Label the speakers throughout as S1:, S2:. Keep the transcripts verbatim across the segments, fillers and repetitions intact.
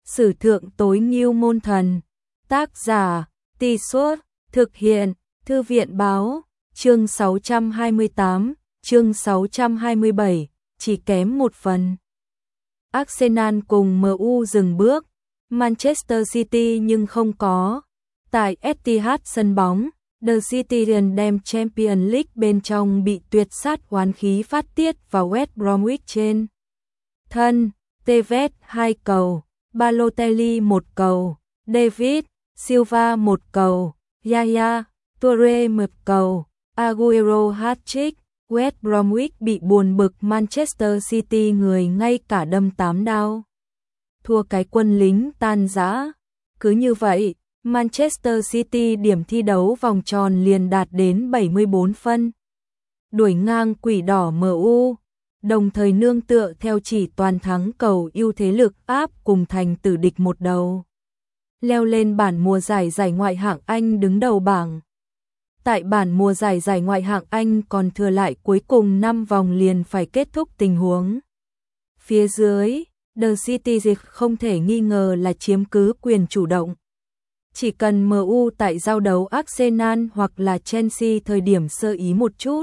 S1: Sử thượng tối ngưu môn thần. Tác giả, Tì Suốt, thực hiện, Thư viện báo, chương sáu trăm hai mươi tám, chương sáu trăm hai mươi bảy, chỉ kém một phần. Arsenal cùng em u dừng bước, Manchester City nhưng không có. Tại Etihad sân bóng, The Citizens đem Champions League bên trong bị tuyệt sát oán khí phát tiết vào West Bromwich trên thân. Tevez hai cầu, Balotelli một cầu, David Silva một cầu, Yaya Toure một cầu, Aguero hat-trick. West Bromwich bị buồn bực Manchester City người ngay cả đâm tám đao. Thua cái quân lính tan rã. Cứ như vậy, Manchester City điểm thi đấu vòng tròn liền đạt đến bảy mươi bốn phân. Đuổi ngang quỷ đỏ em u, đồng thời nương tựa theo chỉ toàn thắng cầu ưu thế lực áp cùng thành tử địch một đầu. Leo lên bảng mùa giải giải ngoại hạng Anh đứng đầu bảng. Tại bảng mùa giải giải ngoại hạng Anh còn thừa lại cuối cùng năm vòng liền phải kết thúc tình huống. Phía dưới, The Citizens không thể nghi ngờ là chiếm cứ quyền chủ động. Chỉ cần em u tại giao đấu Arsenal hoặc là Chelsea thời điểm sơ ý một chút,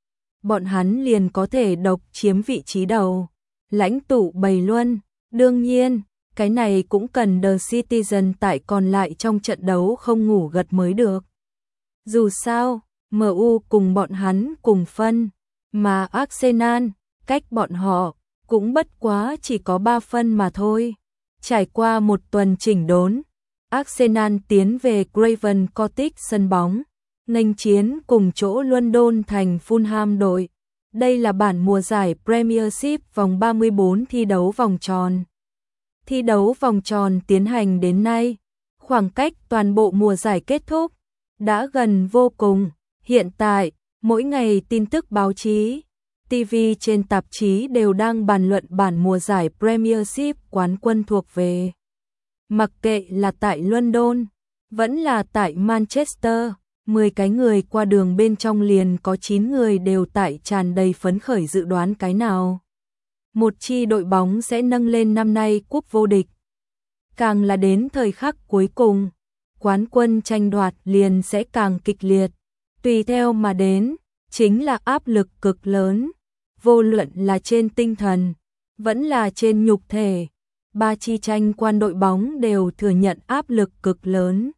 S1: bọn hắn liền có thể độc chiếm vị trí đầu. Lãnh tụ bày luân, đương nhiên, cái này cũng cần The Citizens tại còn lại trong trận đấu không ngủ gật mới được. Dù sao, em u cùng bọn hắn cùng phân, mà Arsenal, cách bọn họ, cũng bất quá chỉ có ba phân mà thôi. Trải qua một tuần chỉnh đốn, Arsenal tiến về Craven Cottage sân bóng, nghênh chiến cùng chỗ London thành Fulham đội. Đây là bản mùa giải Premiership vòng ba mươi bốn thi đấu vòng tròn. Thi đấu vòng tròn tiến hành đến nay, khoảng cách toàn bộ mùa giải kết thúc đã gần vô cùng. Hiện tại, mỗi ngày tin tức báo chí, ti vi trên tạp chí đều đang bàn luận bản mùa giải Premiership quán quân thuộc về. Mặc kệ là tại London, vẫn là tại Manchester, mười cái người qua đường bên trong liền có chín người đều tại tràn đầy phấn khởi dự đoán cái nào một chi đội bóng sẽ nâng lên năm nay cúp vô địch. Càng là đến thời khắc cuối cùng, quán quân tranh đoạt liền sẽ càng kịch liệt. Tùy theo mà đến, chính là áp lực cực lớn, vô luận là trên tinh thần, vẫn là trên nhục thể. Ba chi tranh quan đội bóng đều thừa nhận áp lực cực lớn.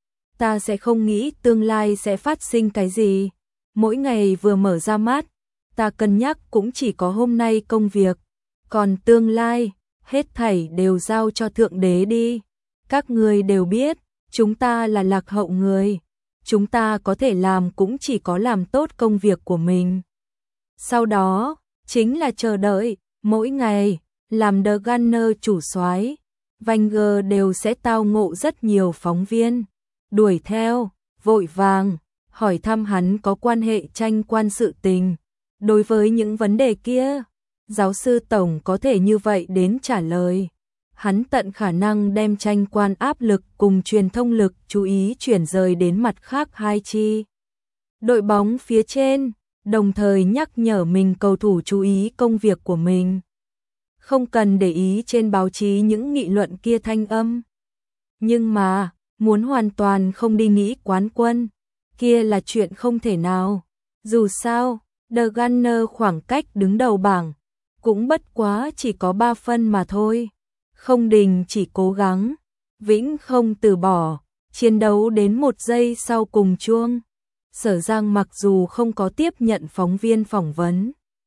S1: Ta sẽ không nghĩ tương lai sẽ phát sinh cái gì. Mỗi ngày vừa mở ra mắt, ta cân nhắc cũng chỉ có hôm nay công việc. Còn tương lai, hết thảy đều giao cho Thượng Đế đi. Các người đều biết, chúng ta là lạc hậu người. Chúng ta có thể làm cũng chỉ có làm tốt công việc của mình. Sau đó, chính là chờ đợi, mỗi ngày, làm The Gunner chủ soái, Wenger đều sẽ tao ngộ rất nhiều phóng viên. Đuổi theo, vội vàng, hỏi thăm hắn có quan hệ tranh quan sự tình. Đối với những vấn đề kia, giáo sư Tổng có thể như vậy đến trả lời. Hắn tận khả năng đem tranh quan áp lực cùng truyền thông lực chú ý chuyển rời đến mặt khác hai chi đội bóng phía trên, đồng thời nhắc nhở mình cầu thủ chú ý công việc của mình. Không cần để ý trên báo chí những nghị luận kia thanh âm. Nhưng mà, muốn hoàn toàn không đi nghĩ quán quân, kia là chuyện không thể nào. Dù sao, The Gunner khoảng cách đứng đầu bảng, cũng bất quá chỉ có ba phân mà thôi. Không đình chỉ cố gắng, vĩnh không từ bỏ, chiến đấu đến một giây sau cùng chuông. Sở Giang mặc dù không có tiếp nhận phóng viên phỏng vấn,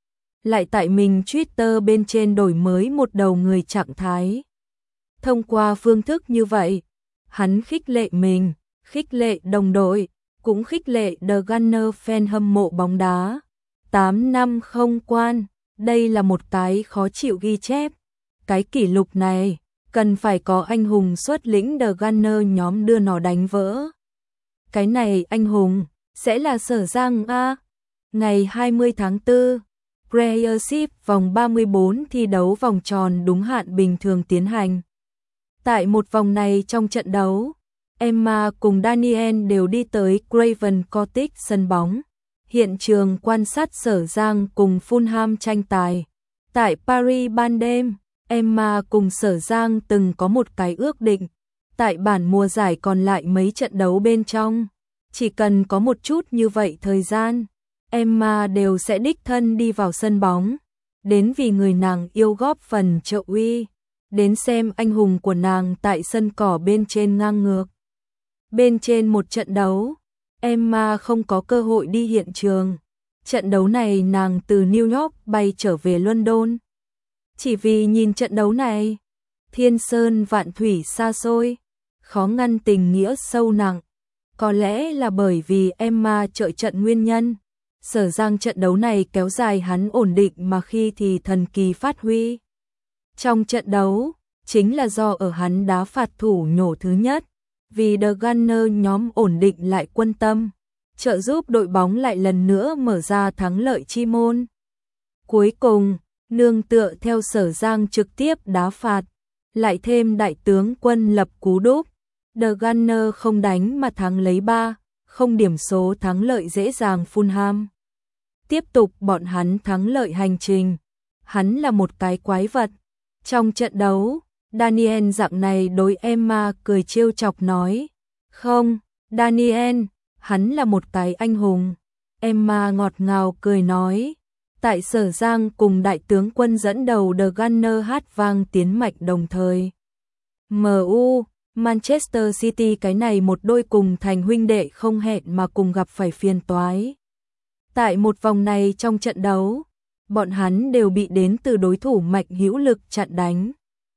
S1: lại tại mình Twitter bên trên đổi mới một đầu người trạng thái. Thông qua phương thức như vậy, hắn khích lệ mình, khích lệ đồng đội, cũng khích lệ The Gunner fan hâm mộ bóng đá. tám năm không quan, đây là một cái khó chịu ghi chép. Cái kỷ lục này, cần phải có anh hùng xuất lĩnh The Gunner nhóm đưa nó đánh vỡ. Cái này anh hùng, sẽ là Sở Giang A. Ngày hai mươi tháng tư, Premiership vòng ba mươi bốn thi đấu vòng tròn đúng hạn bình thường tiến hành. Tại một vòng này trong trận đấu, Emma cùng Daniel đều đi tới Craven Cottage sân bóng, hiện trường quan sát Sở Giang cùng Fulham tranh tài. Tại Paris ban đêm, Emma cùng Sở Giang từng có một cái ước định, tại bản mùa giải còn lại mấy trận đấu bên trong, chỉ cần có một chút như vậy thời gian, Emma đều sẽ đích thân đi vào sân bóng, đến vì người nàng yêu góp phần trợ uy, đến xem anh hùng của nàng tại sân cỏ bên trên ngang ngược. Bên trên một trận đấu, Emma không có cơ hội đi hiện trường. Trận đấu này nàng từ New York bay trở về London. Chỉ vì nhìn trận đấu này, thiên sơn vạn thủy xa xôi, khó ngăn tình nghĩa sâu nặng. Có lẽ là bởi vì Emma trợ trận nguyên nhân, Sở Giang trận đấu này kéo dài hắn ổn định mà khi thì thần kỳ phát huy. Trong trận đấu, chính là do ở hắn đá phạt thủ nhổ thứ nhất, vì The Gunner nhóm ổn định lại quân tâm, trợ giúp đội bóng lại lần nữa mở ra thắng lợi chi môn. Cuối cùng, nương tựa theo Sở Giang trực tiếp đá phạt, lại thêm đại tướng Quân lập cú đúp, The Gunner không đánh mà thắng lấy ba, không điểm số thắng lợi dễ dàng Fulham. Tiếp tục bọn hắn thắng lợi hành trình. Hắn là một cái quái vật. Trong trận đấu, Daniel dạng này đối Emma cười trêu chọc nói. Không, Daniel, hắn là một cái anh hùng. Emma ngọt ngào cười nói. Tại Sở Giang cùng đại tướng Quân dẫn đầu The Gunner hát vang tiến mạch đồng thời. em u, Manchester City cái này một đôi cùng thành huynh đệ không hẹn mà cùng gặp phải phiền toái. Tại một vòng này trong trận đấu, bọn hắn đều bị đến từ đối thủ mạnh hữu lực chặn đánh.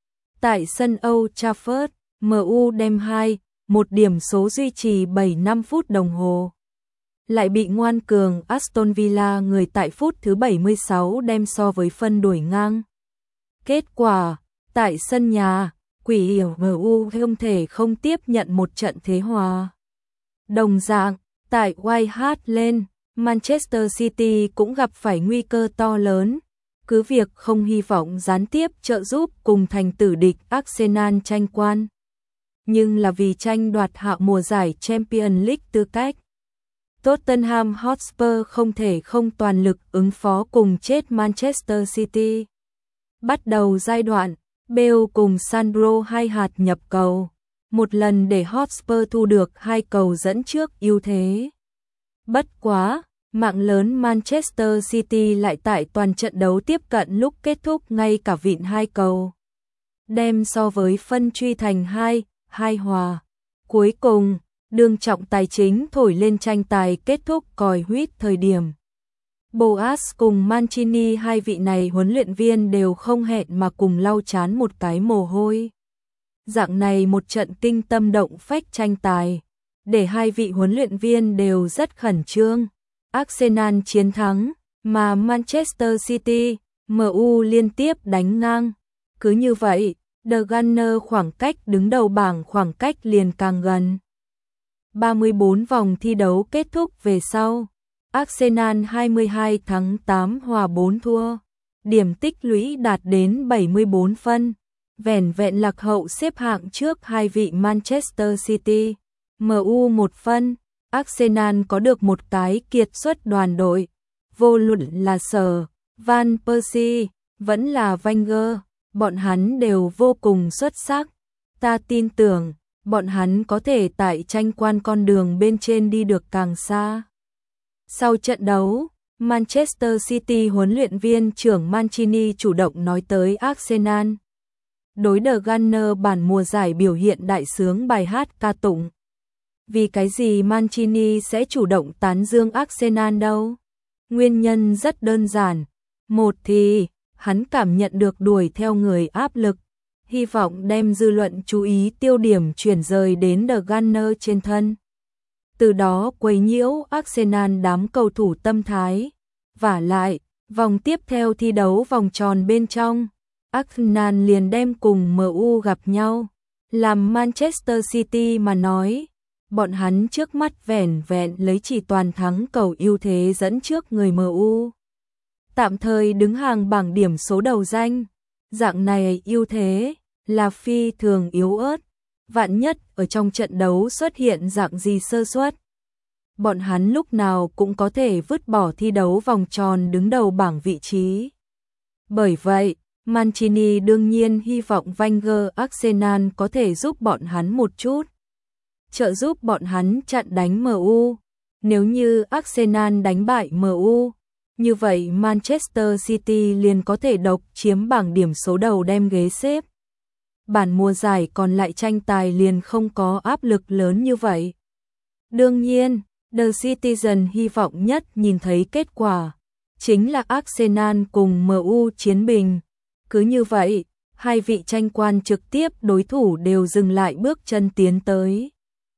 S1: Tại sân Old Trafford, em u đem hai, một điểm số duy trì bảy mươi lăm phút đồng hồ. Lại bị ngoan cường Aston Villa người tại phút thứ bảy mươi sáu đem so với phân đuổi ngang. Kết quả, tại sân nhà, quỷ hiểu em u không thể không tiếp nhận một trận thế hòa. Đồng dạng, tại White Hart Lane, Manchester City cũng gặp phải nguy cơ to lớn, cứ việc không hy vọng gián tiếp trợ giúp cùng thành tử địch Arsenal tranh quan. Nhưng là vì tranh đoạt hạ mùa giải Champions League tư cách. Tottenham Hotspur không thể không toàn lực ứng phó cùng chết Manchester City. Bắt đầu giai đoạn, Bale cùng Sandro hai hạt nhập cầu, một lần để Hotspur thu được hai cầu dẫn trước ưu thế. Bất quá, mạng lớn Manchester City lại tại toàn trận đấu tiếp cận lúc kết thúc ngay cả vịn hai cầu. Đem so với phân truy thành hai, hai hòa. Cuối cùng, đương trọng tài chính thổi lên tranh tài kết thúc còi huýt thời điểm. Boas cùng Mancini hai vị này huấn luyện viên đều không hẹn mà cùng lau chán một cái mồ hôi. Dạng này một trận kinh tâm động phách tranh tài, để hai vị huấn luyện viên đều rất khẩn trương. Arsenal chiến thắng, mà Manchester City, em u liên tiếp đánh ngang. Cứ như vậy, The Gunner khoảng cách đứng đầu bảng khoảng cách liền càng gần. ba mươi bốn vòng thi đấu kết thúc về sau, Arsenal hai mươi hai thắng tám hòa bốn thua, điểm tích lũy đạt đến bảy mươi bốn phân, vẻn vẹn lạc hậu xếp hạng trước hai vị Manchester City, em u một phân. Arsenal có được một cái kiệt xuất đoàn đội, vô luận là Sở, Van Persie, vẫn là Wenger, bọn hắn đều vô cùng xuất sắc. Ta tin tưởng, bọn hắn có thể tại tranh quan con đường bên trên đi được càng xa. Sau trận đấu, Manchester City huấn luyện viên trưởng Mancini chủ động nói tới Arsenal. Đối The Gunner bản mùa giải biểu hiện đại sướng bài hát ca tụng. Vì cái gì Mancini sẽ chủ động tán dương Arsenal đâu? Nguyên nhân rất đơn giản. Một thì, hắn cảm nhận được đuổi theo người áp lực, hy vọng đem dư luận chú ý tiêu điểm chuyển rời đến The Gunner trên thân. Từ đó quấy nhiễu Arsenal đám cầu thủ tâm thái. Vả lại, vòng tiếp theo thi đấu vòng tròn bên trong, Arsenal liền đem cùng em u gặp nhau. Làm Manchester City mà nói, bọn hắn trước mắt vẻn vẹn lấy chỉ toàn thắng cầu ưu thế dẫn trước người em u. Tạm thời đứng hàng bảng điểm số đầu danh, dạng này ưu thế là phi thường yếu ớt, vạn nhất ở trong trận đấu xuất hiện dạng gì sơ suất, bọn hắn lúc nào cũng có thể vứt bỏ thi đấu vòng tròn đứng đầu bảng vị trí. Bởi vậy, Mancini đương nhiên hy vọng Wenger Arsenal có thể giúp bọn hắn một chút, trợ giúp bọn hắn chặn đánh em u. Nếu như Arsenal đánh bại em u, như vậy Manchester City liền có thể độc chiếm bảng điểm số đầu đem ghế xếp. Bản mùa giải còn lại tranh tài liền không có áp lực lớn như vậy. Đương nhiên, The Citizen hy vọng nhất nhìn thấy kết quả, chính là Arsenal cùng em u chiến bình. Cứ như vậy, hai vị tranh quan trực tiếp đối thủ đều dừng lại bước chân tiến tới.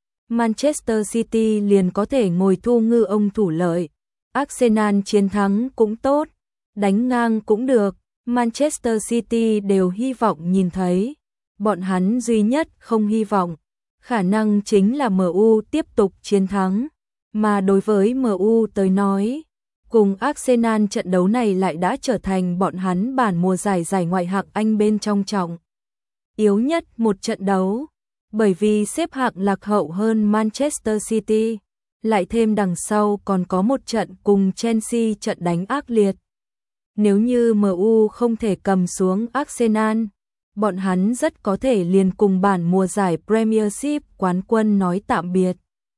S1: Manchester City liền có thể ngồi thu ngư ông thủ lợi. Arsenal chiến thắng cũng tốt, đánh ngang cũng được, Manchester City đều hy vọng nhìn thấy. Bọn hắn duy nhất không hy vọng, khả năng chính là em u tiếp tục chiến thắng. Mà đối với em u tới nói, cùng Arsenal trận đấu này lại đã trở thành bọn hắn bản mùa giải giải ngoại hạng Anh bên trong trọng yếu nhất một trận đấu. Bởi vì xếp hạng lạc hậu hơn Manchester City, lại thêm đằng sau còn có một trận cùng Chelsea trận đánh ác liệt. Nếu như em u không thể cầm xuống Arsenal, bọn hắn rất có thể liền cùng bản mùa giải Premiership quán quân nói tạm biệt.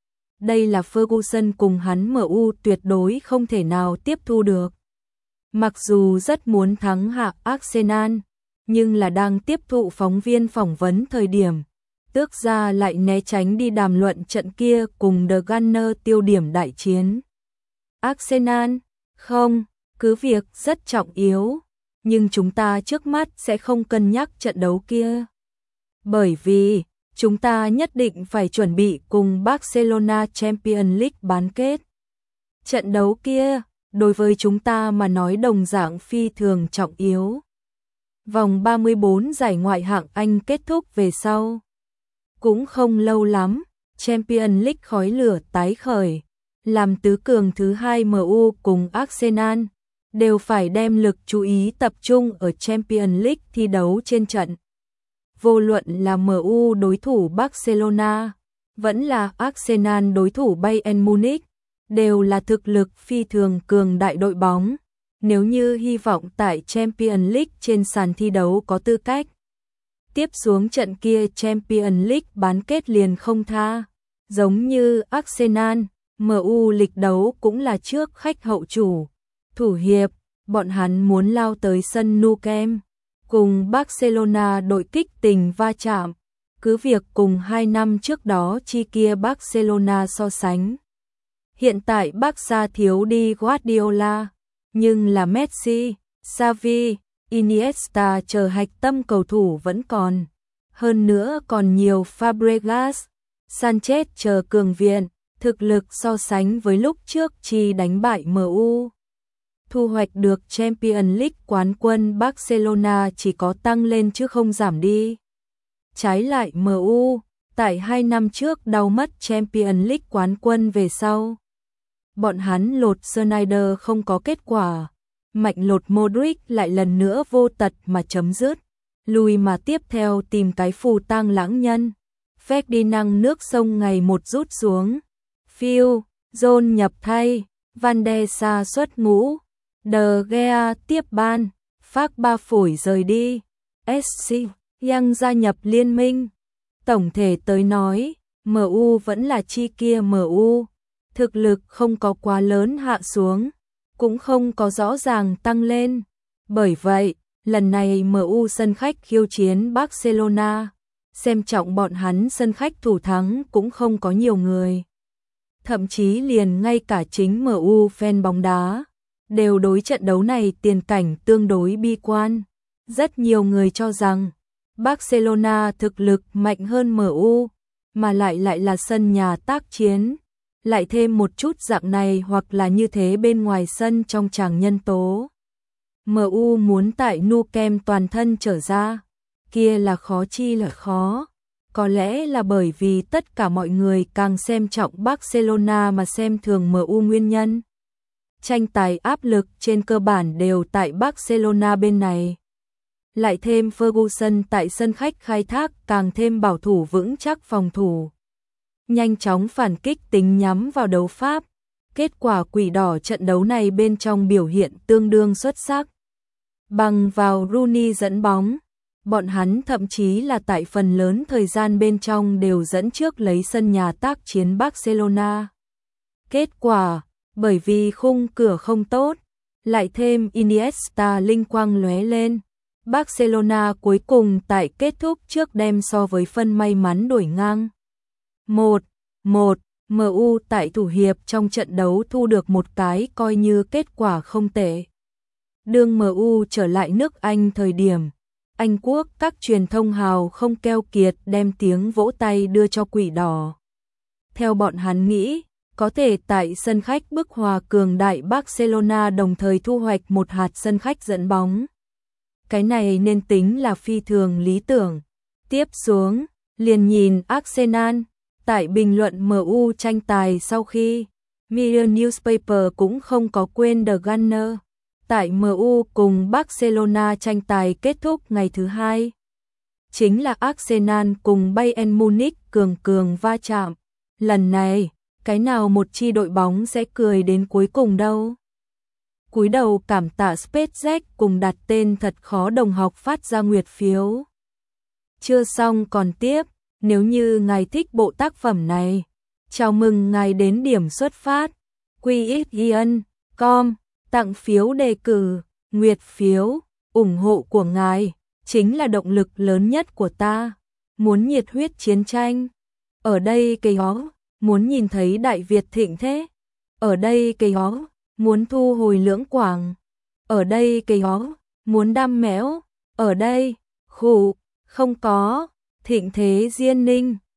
S1: Đây là Ferguson cùng hắn em u tuyệt đối không thể nào tiếp thu được. Mặc dù rất muốn thắng hạ Arsenal, nhưng là đang tiếp thụ phóng viên phỏng vấn thời điểm, tước ra lại né tránh đi đàm luận trận kia cùng The Gunner tiêu điểm đại chiến. Arsenal, không, cứ việc rất trọng yếu, nhưng chúng ta trước mắt sẽ không cân nhắc trận đấu kia. Bởi vì, chúng ta nhất định phải chuẩn bị cùng Barcelona Champions League bán kết. Trận đấu kia, đối với chúng ta mà nói đồng dạng phi thường trọng yếu. Vòng ba mươi bốn giải ngoại hạng Anh kết thúc về sau. Cũng không lâu lắm, Champions League khói lửa tái khởi, làm tứ cường thứ hai em u cùng Arsenal đều phải đem lực chú ý tập trung ở Champions League thi đấu trên trận. Vô luận là em u đối thủ Barcelona, vẫn là Arsenal đối thủ Bayern Munich, đều là thực lực phi thường cường đại đội bóng. Nếu như hy vọng tại Champions League trên sàn thi đấu có tư cách tiếp xuống trận kia Champions League bán kết liền không tha. Giống như Arsenal, em u lịch đấu cũng là trước khách hậu chủ. Thủ hiệp, bọn hắn muốn lao tới sân Nou Camp, cùng Barcelona đội kích tình va chạm. Cứ việc cùng hai năm trước đó chi kia Barcelona so sánh. Hiện tại Barca thiếu đi Guardiola, nhưng là Messi, Xavi, Iniesta chờ hạch tâm cầu thủ vẫn còn. Hơn nữa còn nhiều Fabregas, Sanchez chờ cường viện, thực lực so sánh với lúc trước chi đánh bại em u. Thu hoạch được Champions League quán quân Barcelona chỉ có tăng lên chứ không giảm đi. Trái lại em u, tại hai năm trước đau mất Champions League quán quân về sau. Bọn hắn lột Schneider không có kết quả. Mạnh lột Modric lại lần nữa vô tật mà chấm dứt. Lùi mà tiếp theo tìm cái phù tang lãng nhân. Ferdinand nước sông ngày một rút xuống. Phil, John nhập thay. Van der Sar xuất ngũ. De Gea tiếp ban. Phác ba phổi rời đi. ét xê Young gia nhập liên minh. Tổng thể tới nói, em u vẫn là chi kia em u. Thực lực không có quá lớn hạ xuống, cũng không có rõ ràng tăng lên. Bởi vậy, lần này em u sân khách khiêu chiến Barcelona, xem trọng bọn hắn sân khách thủ thắng cũng không có nhiều người. Thậm chí liền ngay cả chính em u fan bóng đá, đều đối trận đấu này tiền cảnh tương đối bi quan. Rất nhiều người cho rằng, Barcelona thực lực mạnh hơn em u, mà lại lại là sân nhà tác chiến. Lại thêm một chút dạng này hoặc là như thế bên ngoài sân trong tràng nhân tố. em u muốn tại Nou Camp toàn thân trở ra, kia là khó chi là khó. Có lẽ là bởi vì tất cả mọi người càng xem trọng Barcelona mà xem thường em u nguyên nhân. Tranh tài áp lực trên cơ bản đều tại Barcelona bên này. Lại thêm Ferguson tại sân khách khai thác càng thêm bảo thủ vững chắc phòng thủ. Nhanh chóng phản kích tính nhắm vào đấu pháp. Kết quả quỷ đỏ trận đấu này bên trong biểu hiện tương đương xuất sắc. Bằng vào Rooney dẫn bóng, bọn hắn thậm chí là tại phần lớn thời gian bên trong đều dẫn trước lấy sân nhà tác chiến Barcelona. Kết quả, bởi vì khung cửa không tốt, lại thêm Iniesta linh quang lóe lên, Barcelona cuối cùng tại kết thúc trước đem so với phân may mắn đổi ngang. một một, em u tại thủ hiệp trong trận đấu thu được một cái coi như kết quả không tệ. Đương em u trở lại nước Anh thời điểm, Anh Quốc các truyền thông hào không keo kiệt đem tiếng vỗ tay đưa cho Quỷ Đỏ. Theo bọn hắn nghĩ, có thể tại sân khách bức hòa cường đại Barcelona đồng thời thu hoạch một hạt sân khách dẫn bóng. Cái này nên tính là phi thường lý tưởng. Tiếp xuống, liền nhìn Arsenal. Tại bình luận em u tranh tài sau khi, Mirror Newspaper cũng không có quên The Gunner. Tại em u cùng Barcelona tranh tài kết thúc ngày thứ hai, chính là Arsenal cùng Bayern Munich cường cường va chạm. Lần này, cái nào một chi đội bóng sẽ cười đến cuối cùng đâu? Cúi đầu cảm tạ SpaceX cùng đặt tên thật khó đồng học phát ra nguyệt phiếu. Chưa xong còn tiếp, nếu như ngài thích bộ tác phẩm này, chào mừng ngài đến điểm xuất phát quy x ian chấm com tặng phiếu đề cử, nguyệt phiếu, ủng hộ của ngài chính là động lực lớn nhất của ta. Muốn nhiệt huyết chiến tranh, ở đây cây ó, muốn nhìn thấy Đại Việt thịnh thế, ở đây cây ó, muốn thu hồi Lưỡng Quảng, ở đây cây ó, muốn đam mẽo, ở đây, khủ, không có, thịnh thế Diên Ninh.